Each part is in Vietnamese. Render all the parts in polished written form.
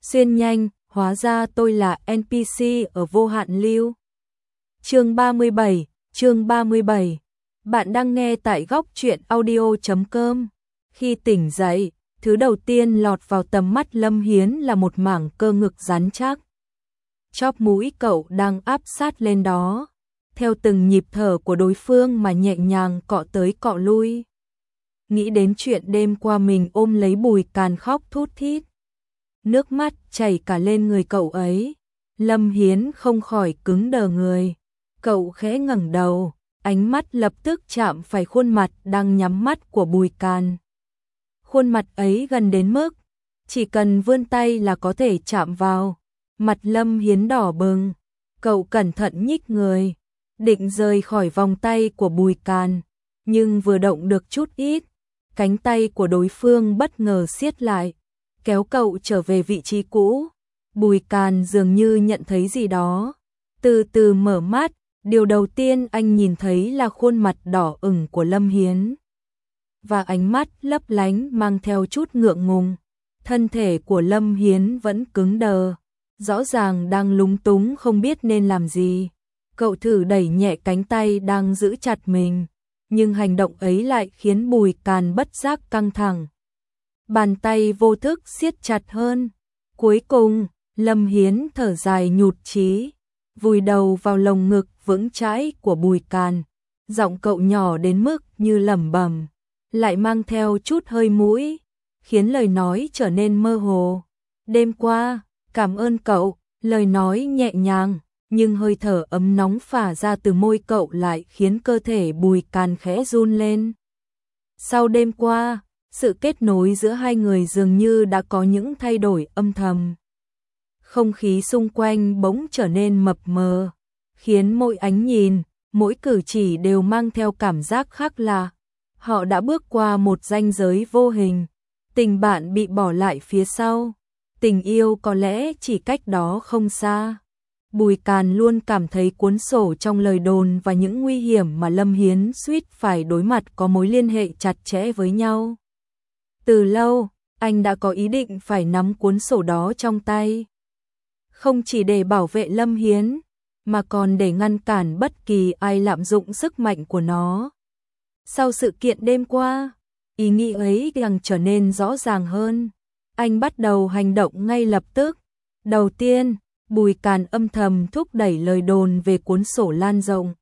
Xuyên nhanh, hóa ra tôi là NPC ở vô hạn lưu. Chương 37. Bạn đang nghe tại góc truyện audio.com. Khi tỉnh dậy, thứ đầu tiên lọt vào tầm mắt Lâm Hiến là một mảng cơ ngực rắn chắc. Chóp mũi cậu đang áp sát lên đó, theo từng nhịp thở của đối phương mà nhẹ nhàng cọ tới cọ lui. Nghĩ đến chuyện đêm qua mình ôm lấy Bùi Càn khóc thút thít. Nước mắt chảy cả lên người cậu ấy. Lâm Hiến không khỏi cứng đờ người. Cậu khẽ ngẩng đầu, ánh mắt lập tức chạm phải khuôn mặt đang nhắm mắt của Bùi Càn. Khuôn mặt ấy gần đến mức chỉ cần vươn tay là có thể chạm vào. Mặt Lâm Hiến đỏ bừng, cậu cẩn thận nhích người, định rời khỏi vòng tay của Bùi Càn, nhưng vừa động được chút ít, cánh tay của đối phương bất ngờ siết lại, kéo cậu trở về vị trí cũ. Bùi Càn dường như nhận thấy gì đó, từ từ mở mắt, điều đầu tiên anh nhìn thấy là khuôn mặt đỏ ửng của Lâm Hiến. Và ánh mắt lấp lánh mang theo chút ngượng ngùng. Thân thể của Lâm Hiến vẫn cứng đờ, rõ ràng đang lúng túng không biết nên làm gì. Cậu thử đẩy nhẹ cánh tay đang giữ chặt mình, nhưng hành động ấy lại khiến Bùi Càn bất giác căng thẳng. Bàn tay vô thức siết chặt hơn. Cuối cùng, Lâm Hiến thở dài nhụt chí, vùi đầu vào lồng ngực vững chãi của Bùi Càn. Giọng cậu nhỏ đến mức như lẩm bẩm, lại mang theo chút hơi mũi, khiến lời nói trở nên mơ hồ. Đêm qua, cảm ơn cậu. Lời nói nhẹ nhàng, nhưng hơi thở ấm nóng phả ra từ môi cậu lại khiến cơ thể Bùi Càn khẽ run lên. Sau đêm qua, sự kết nối giữa hai người dường như đã có những thay đổi âm thầm. Không khí xung quanh bỗng trở nên mập mờ, khiến mỗi ánh nhìn, mỗi cử chỉ đều mang theo cảm giác khác lạ. Họ đã bước qua một ranh giới vô hình, tình bạn bị bỏ lại phía sau, tình yêu có lẽ chỉ cách đó không xa. Bùi Càn luôn cảm thấy cuốn sổ trong lời đồn và những nguy hiểm mà Lâm Hiến suýt phải đối mặt có mối liên hệ chặt chẽ với nhau. Từ lâu, anh đã có ý định phải nắm cuốn sổ đó trong tay. Không chỉ để bảo vệ Lâm Hiến, mà còn để ngăn cản bất kỳ ai lạm dụng sức mạnh của nó. Sau sự kiện đêm qua, ý nghĩ ấy càng trở nên rõ ràng hơn. Anh bắt đầu hành động ngay lập tức. Đầu tiên, Bùi Càn âm thầm thúc đẩy lời đồn về cuốn sổ lan rộng,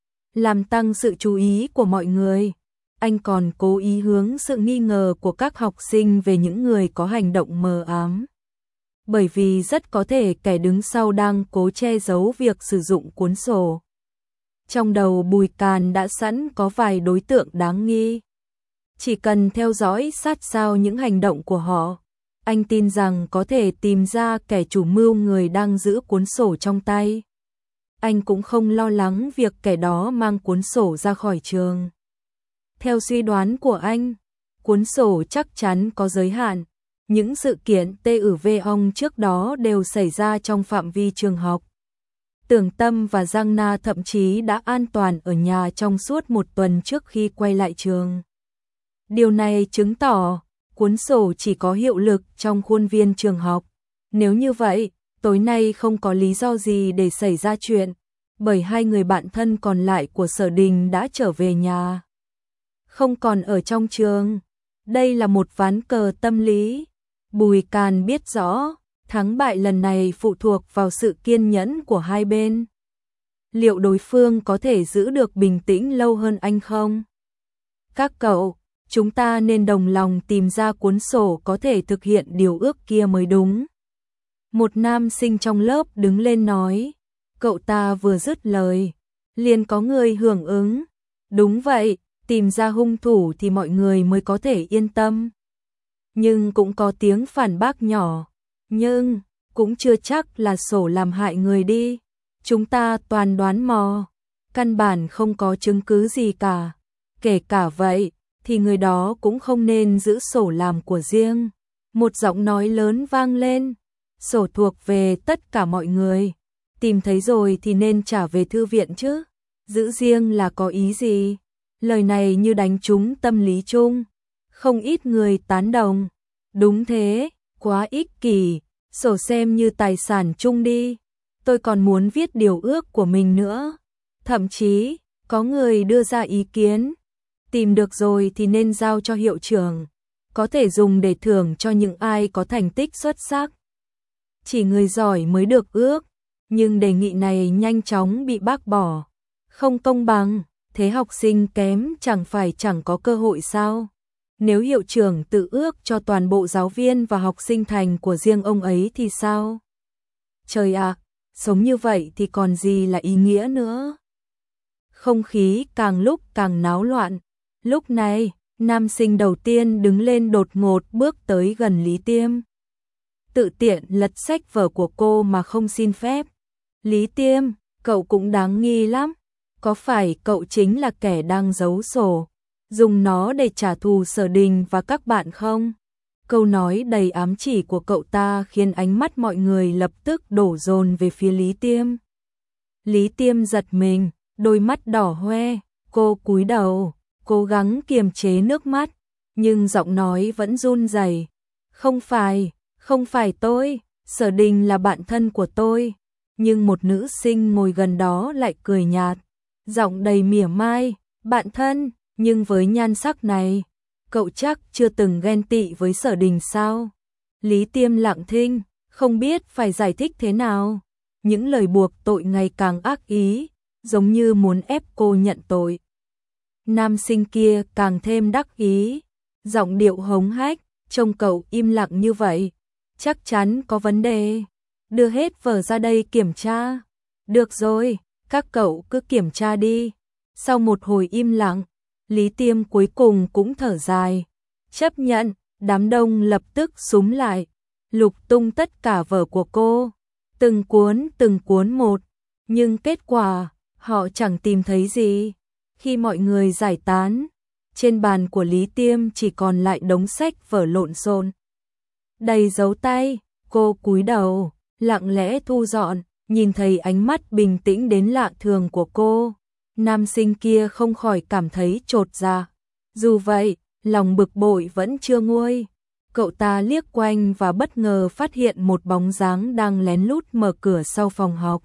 làm tăng sự chú ý của mọi người. Anh còn cố ý hướng sự nghi ngờ của các học sinh về những người có hành động mờ ám. Bởi vì rất có thể kẻ đứng sau đang cố che giấu việc sử dụng cuốn sổ. Trong đầu Bùi Càn đã sẵn có vài đối tượng đáng nghi. Chỉ cần theo dõi sát sao những hành động của họ, anh tin rằng có thể tìm ra kẻ chủ mưu người đang giữ cuốn sổ trong tay. Anh cũng không lo lắng việc kẻ đó mang cuốn sổ ra khỏi trường. Theo suy đoán của anh, cuốn sổ chắc chắn có giới hạn. Những sự kiện TÜV trước đó đều xảy ra trong phạm vi trường học. Tưởng Tâm và Giang Na thậm chí đã an toàn ở nhà trong suốt một tuần trước khi quay lại trường. Điều này chứng tỏ cuốn sổ chỉ có hiệu lực trong khuôn viên trường học. Nếu như vậy, tối nay không có lý do gì để xảy ra chuyện, bởi hai người bạn thân còn lại của Sở Đình đã trở về nhà, không còn ở trong trường. Đây là một ván cờ tâm lý. Bùi Càn biết rõ, thắng bại lần này phụ thuộc vào sự kiên nhẫn của hai bên. Liệu đối phương có thể giữ được bình tĩnh lâu hơn anh không? Các cậu, chúng ta nên đồng lòng tìm ra cuốn sổ có thể thực hiện điều ước kia mới đúng. Một nam sinh trong lớp đứng lên nói. Cậu ta vừa dứt lời, liền có người hưởng ứng. Đúng vậy, tìm ra hung thủ thì mọi người mới có thể yên tâm. Nhưng cũng có tiếng phản bác nhỏ. Nhưng, cũng chưa chắc là sổ làm hại người đi. Chúng ta toàn đoán mò, căn bản không có chứng cứ gì cả. Kể cả vậy, thì người đó cũng không nên giữ sổ làm của riêng. Một giọng nói lớn vang lên. Sổ thuộc về tất cả mọi người. Tìm thấy rồi thì nên trả về thư viện chứ. Giữ riêng là có ý gì? Lời này như đánh trúng tâm lý chung. Không ít người tán đồng. Đúng thế, quá ích kỷ. Sổ xem như tài sản chung đi. Tôi còn muốn viết điều ước của mình nữa. Thậm chí, có người đưa ra ý kiến. Tìm được rồi thì nên giao cho hiệu trưởng. Có thể dùng để thưởng cho những ai có thành tích xuất sắc. Chỉ người giỏi mới được ước. Nhưng đề nghị này nhanh chóng bị bác bỏ. Không công bằng, thế học sinh kém chẳng phải chẳng có cơ hội sao? Nếu hiệu trưởng tự ước cho toàn bộ giáo viên và học sinh thành của riêng ông ấy thì sao? Trời ạ, sống như vậy thì còn gì là ý nghĩa nữa? Không khí càng lúc càng náo loạn. Lúc này, nam sinh đầu tiên đứng lên đột ngột bước tới gần Lý Tiêm. Tự tiện lật sách vở của cô mà không xin phép. Lý Tiêm, cậu cũng đáng nghi lắm. Có phải cậu chính là kẻ đang giấu sổ, dùng nó để trả thù Sở Đình và các bạn không? Câu nói đầy ám chỉ của cậu ta khiến ánh mắt mọi người lập tức đổ dồn về phía Lý Tiêm. Lý Tiêm giật mình, đôi mắt đỏ hoe, cô cúi đầu, cố gắng kiềm chế nước mắt, nhưng giọng nói vẫn run rẩy. Không phải tôi, Sở Đình là bạn thân của tôi. Nhưng một nữ sinh ngồi gần đó lại cười nhạt, giọng đầy mỉa mai, bạn thân, nhưng với nhan sắc này, cậu chắc chưa từng ghen tị với Sở Đình sao? Lý Tiêm lặng thinh, không biết phải giải thích thế nào. Những lời buộc tội ngày càng ác ý, giống như muốn ép cô nhận tội. Nam sinh kia càng thêm đắc ý, giọng điệu hống hách, trông cậu im lặng như vậy, chắc chắn có vấn đề. Đưa hết vở ra đây kiểm tra. Được rồi, các cậu cứ kiểm tra đi. Sau một hồi im lặng, Lý Tiêm cuối cùng cũng thở dài. Chấp nhận, đám đông lập tức xúm lại, lục tung tất cả vở của cô. Từng cuốn một. Nhưng kết quả, họ chẳng tìm thấy gì. Khi mọi người giải tán, trên bàn của Lý Tiêm chỉ còn lại đống sách vở lộn xộn. Đầy dấu tay, cô cúi đầu, lặng lẽ thu dọn, nhìn thấy ánh mắt bình tĩnh đến lạ thường của cô. Nam sinh kia không khỏi cảm thấy chột dạ. Dù vậy, lòng bực bội vẫn chưa nguôi. Cậu ta liếc quanh và bất ngờ phát hiện một bóng dáng đang lén lút mở cửa sau phòng học.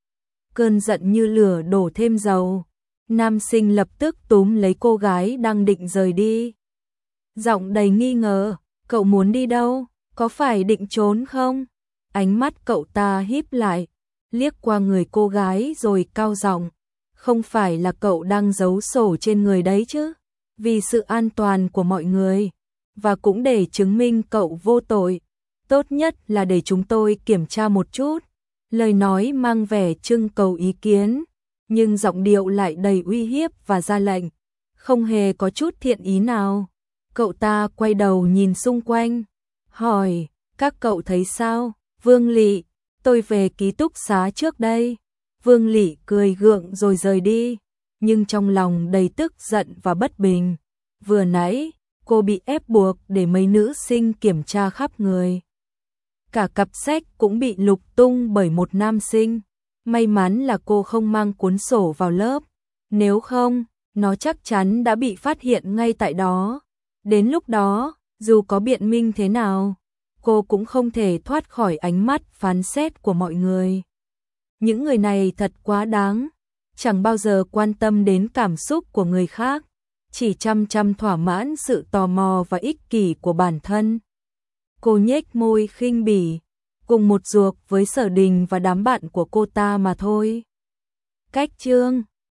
Cơn giận như lửa đổ thêm dầu. Nam sinh lập tức túm lấy cô gái đang định rời đi. Giọng đầy nghi ngờ, cậu muốn đi đâu? Có phải định trốn không? Ánh mắt cậu ta híp lại, liếc qua người cô gái rồi cao giọng, không phải là cậu đang giấu sổ trên người đấy chứ? Vì sự an toàn của mọi người, và cũng để chứng minh cậu vô tội, tốt nhất là để chúng tôi kiểm tra một chút. Lời nói mang vẻ trưng cầu ý kiến, nhưng giọng điệu lại đầy uy hiếp và ra lệnh, không hề có chút thiện ý nào. Cậu ta quay đầu nhìn xung quanh, hỏi, các cậu thấy sao? Vương Lị, tôi về ký túc xá trước đây. Vương Lị cười gượng rồi rời đi, nhưng trong lòng đầy tức giận và bất bình. Vừa nãy, cô bị ép buộc để mấy nữ sinh kiểm tra khắp người. Cả cặp sách cũng bị lục tung bởi một nam sinh. May mắn là cô không mang cuốn sổ vào lớp. Nếu không, nó chắc chắn đã bị phát hiện ngay tại đó. Đến lúc đó, dù có biện minh thế nào, cô cũng không thể thoát khỏi ánh mắt phán xét của mọi người. Những người này thật quá đáng, chẳng bao giờ quan tâm đến cảm xúc của người khác, chỉ chăm chăm thỏa mãn sự tò mò và ích kỷ của bản thân. Cô nhếch môi khinh bỉ, cùng một ruột với Sở Đình và đám bạn của cô ta mà thôi. Cách chương